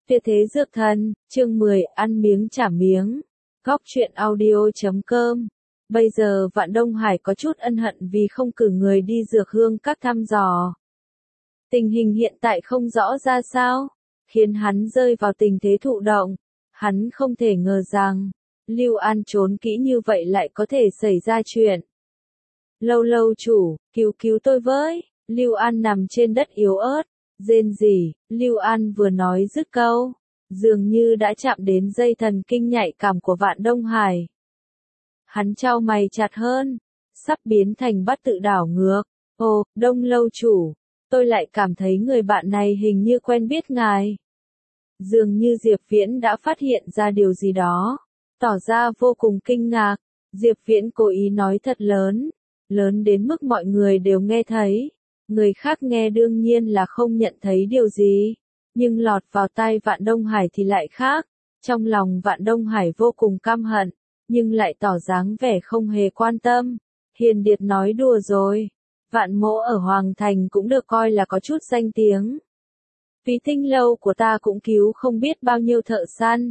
Tuyệt thế dược thần, chương 10, ăn miếng trả miếng. Góc truyện audio.com. Bây giờ Vạn Đông Hải có chút ân hận vì không cử người đi dược hương các thăm dò. Tình hình hiện tại không rõ ra sao, khiến hắn rơi vào tình thế thụ động. Hắn không thể ngờ rằng, Lưu An trốn kỹ như vậy lại có thể xảy ra chuyện. Lâu lâu chủ, cứu cứu tôi với. Lưu An nằm trên đất yếu ớt, rên rỉ. Lưu An vừa nói dứt câu, dường như đã chạm đến dây thần kinh nhạy cảm của Vạn Đông Hải. Hắn chau mày chặt hơn, sắp biến thành bắt tự đảo ngược. Ồ, Đông lâu chủ, tôi lại cảm thấy người bạn này hình như quen biết ngài. Dường như Diệp Viễn đã phát hiện ra điều gì đó, tỏ ra vô cùng kinh ngạc. Diệp Viễn cố ý nói thật lớn, lớn đến mức mọi người đều nghe thấy. Người khác nghe đương nhiên là không nhận thấy điều gì, nhưng lọt vào tai Vạn Đông Hải thì lại khác. Trong lòng Vạn Đông Hải vô cùng căm hận, nhưng lại tỏ dáng vẻ không hề quan tâm. Hiền Điệt nói đùa rồi, Vạn Mỗ ở Hoàng Thành cũng được coi là có chút danh tiếng. Vì Tinh lâu của ta cũng cứu không biết bao nhiêu thợ săn.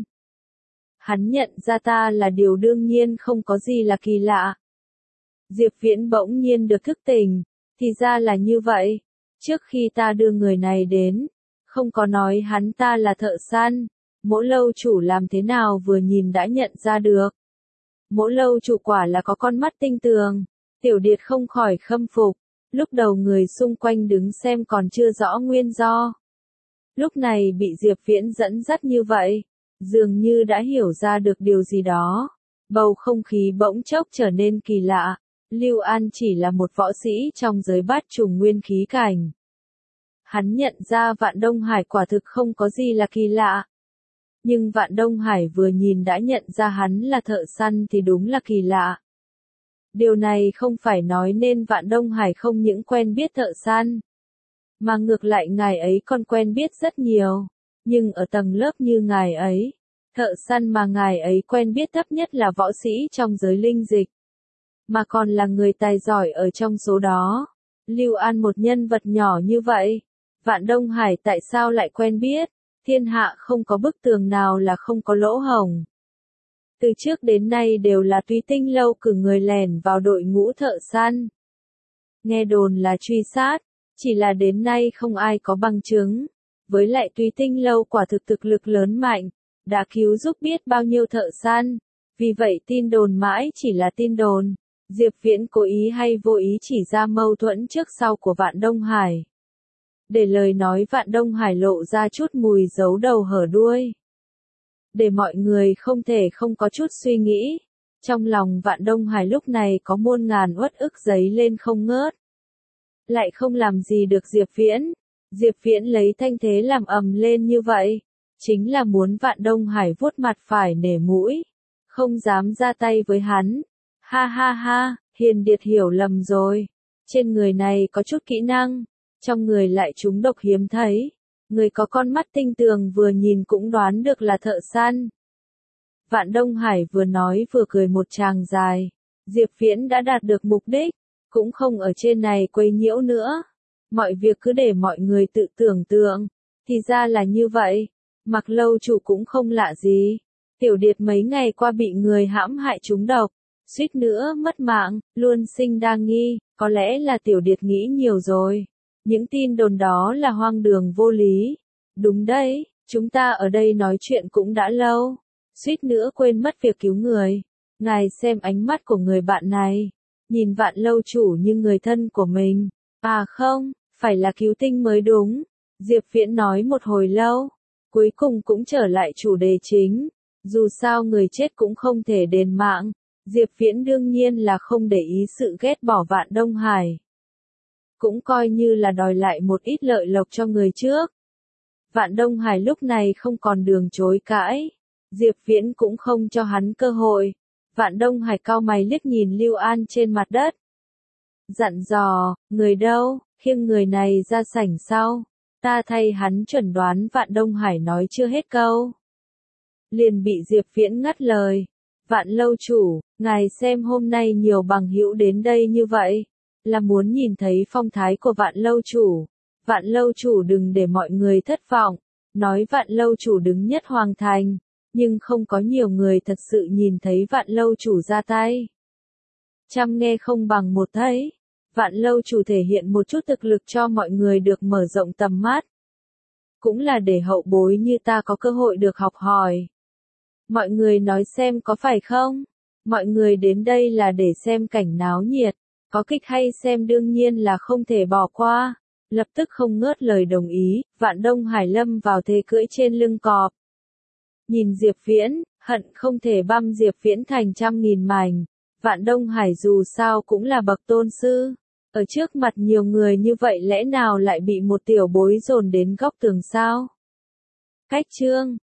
Hắn nhận ra ta là điều đương nhiên, không có gì là kỳ lạ. Diệp Viễn bỗng nhiên được thức tỉnh. Thì ra là như vậy, trước khi ta đưa người này đến, không có nói hắn ta là thợ săn. Mỗ lâu chủ làm thế nào vừa nhìn đã nhận ra được. Mỗ lâu chủ quả là có con mắt tinh tường. Tiểu Điệt không khỏi khâm phục. Lúc đầu người xung quanh đứng xem còn chưa rõ nguyên do. Lúc này bị Diệp Viễn dẫn dắt như vậy, dường như đã hiểu ra được điều gì đó. Bầu không khí bỗng chốc trở nên kỳ lạ. Lưu An chỉ là một võ sĩ trong giới bát trùng nguyên khí cảnh. Hắn nhận ra Vạn Đông Hải quả thực không có gì là kỳ lạ. Nhưng Vạn Đông Hải vừa nhìn đã nhận ra hắn là thợ săn thì đúng là kỳ lạ. Điều này không phải nói nên Vạn Đông Hải không những quen biết thợ săn, mà ngược lại ngài ấy còn quen biết rất nhiều. Nhưng ở tầng lớp như ngài ấy, thợ săn mà ngài ấy quen biết thấp nhất là võ sĩ trong giới linh dịch, mà còn là người tài giỏi ở trong số đó. Lưu An một nhân vật nhỏ như vậy, Vạn Đông Hải tại sao lại quen biết? Thiên hạ không có bức tường nào là không có lỗ hổng. Từ trước đến nay đều là Túy Tinh lâu cử người lẻn vào đội ngũ thợ săn. Nghe đồn là truy sát, chỉ là đến nay không ai có bằng chứng. Với lại Túy Tinh lâu quả thực thực lực lớn mạnh, đã cứu giúp biết bao nhiêu thợ săn. Vì vậy tin đồn mãi chỉ là tin đồn. Diệp Viễn cố ý hay vô ý chỉ ra mâu thuẫn trước sau của Vạn Đông Hải, để lời nói Vạn Đông Hải lộ ra chút mùi giấu đầu hở đuôi, để mọi người không thể không có chút suy nghĩ. Trong lòng Vạn Đông Hải lúc này có muôn ngàn uất ức dấy lên không ngớt. Lại không làm gì được Diệp Viễn. Diệp Viễn lấy thanh thế làm ầm lên như vậy, chính là muốn Vạn Đông Hải vuốt mặt phải nể mũi, không dám ra tay với hắn. Ha ha ha, Hiền Điệt hiểu lầm rồi. Trên người này có chút kỹ năng, trong người lại trúng độc hiếm thấy. Người có con mắt tinh tường vừa nhìn cũng đoán được là thợ săn. Vạn Đông Hải vừa nói vừa cười một tràng dài. Diệp Viễn đã đạt được mục đích, cũng không ở trên này quấy nhiễu nữa. Mọi việc cứ để mọi người tự tưởng tượng. Thì ra là như vậy. Mặc lâu chủ cũng không lạ gì. Tiểu Điệt mấy ngày qua bị người hãm hại trúng độc, suýt nữa mất mạng, luôn sinh đa nghi. Có lẽ là Tiểu Điệt nghĩ nhiều rồi. Những tin đồn đó là hoang đường vô lý. Đúng đấy, chúng ta ở đây nói chuyện cũng đã lâu, suýt nữa quên mất việc cứu người. Ngài xem ánh mắt của người bạn này, nhìn Vạn lâu chủ như người thân của mình. À không, phải là cứu tinh mới đúng. Diệp Viễn nói một hồi lâu, cuối cùng cũng trở lại chủ đề chính. Dù sao người chết cũng không thể đền mạng. Diệp Viễn đương nhiên là không để ý sự ghét bỏ Vạn Đông Hải, cũng coi như là đòi lại một ít lợi lộc cho người trước. Vạn Đông Hải lúc này không còn đường chối cãi. Diệp Viễn cũng không cho hắn cơ hội. Vạn Đông Hải cau mày liếc nhìn Lưu An trên mặt đất, dặn dò, người đâu, khiêng người này ra sảnh sau. Ta thay hắn chuẩn đoán. Vạn Đông Hải nói chưa hết câu, liền bị Diệp Viễn ngắt lời. Vạn lâu chủ, ngài xem hôm nay nhiều bằng hữu đến đây như vậy, là muốn nhìn thấy phong thái của Vạn lâu chủ. Vạn lâu chủ đừng để mọi người thất vọng. nói Vạn Lâu chủ đứng nhất hoàng thành, nhưng không có nhiều người thật sự nhìn thấy Vạn Lâu chủ ra tay. Trăm nghe không bằng một thấy, Vạn Lâu chủ thể hiện một chút thực lực cho mọi người được mở rộng tầm mắt. Cũng là để hậu bối như ta có cơ hội được học hỏi. Mọi người nói xem có phải không? Mọi người đến đây là để xem cảnh náo nhiệt, có kịch hay xem đương nhiên là không thể bỏ qua. Lập tức không ngớt lời đồng ý, Vạn Đông Hải lâm vào thế cưỡi trên lưng cọp. Nhìn Diệp Viễn, hận không thể băm Diệp Viễn thành trăm nghìn mảnh. Vạn Đông Hải dù sao cũng là bậc tôn sư. Ở trước mặt nhiều người như vậy lẽ nào lại bị một tiểu bối dồn đến góc tường sao? Cách chương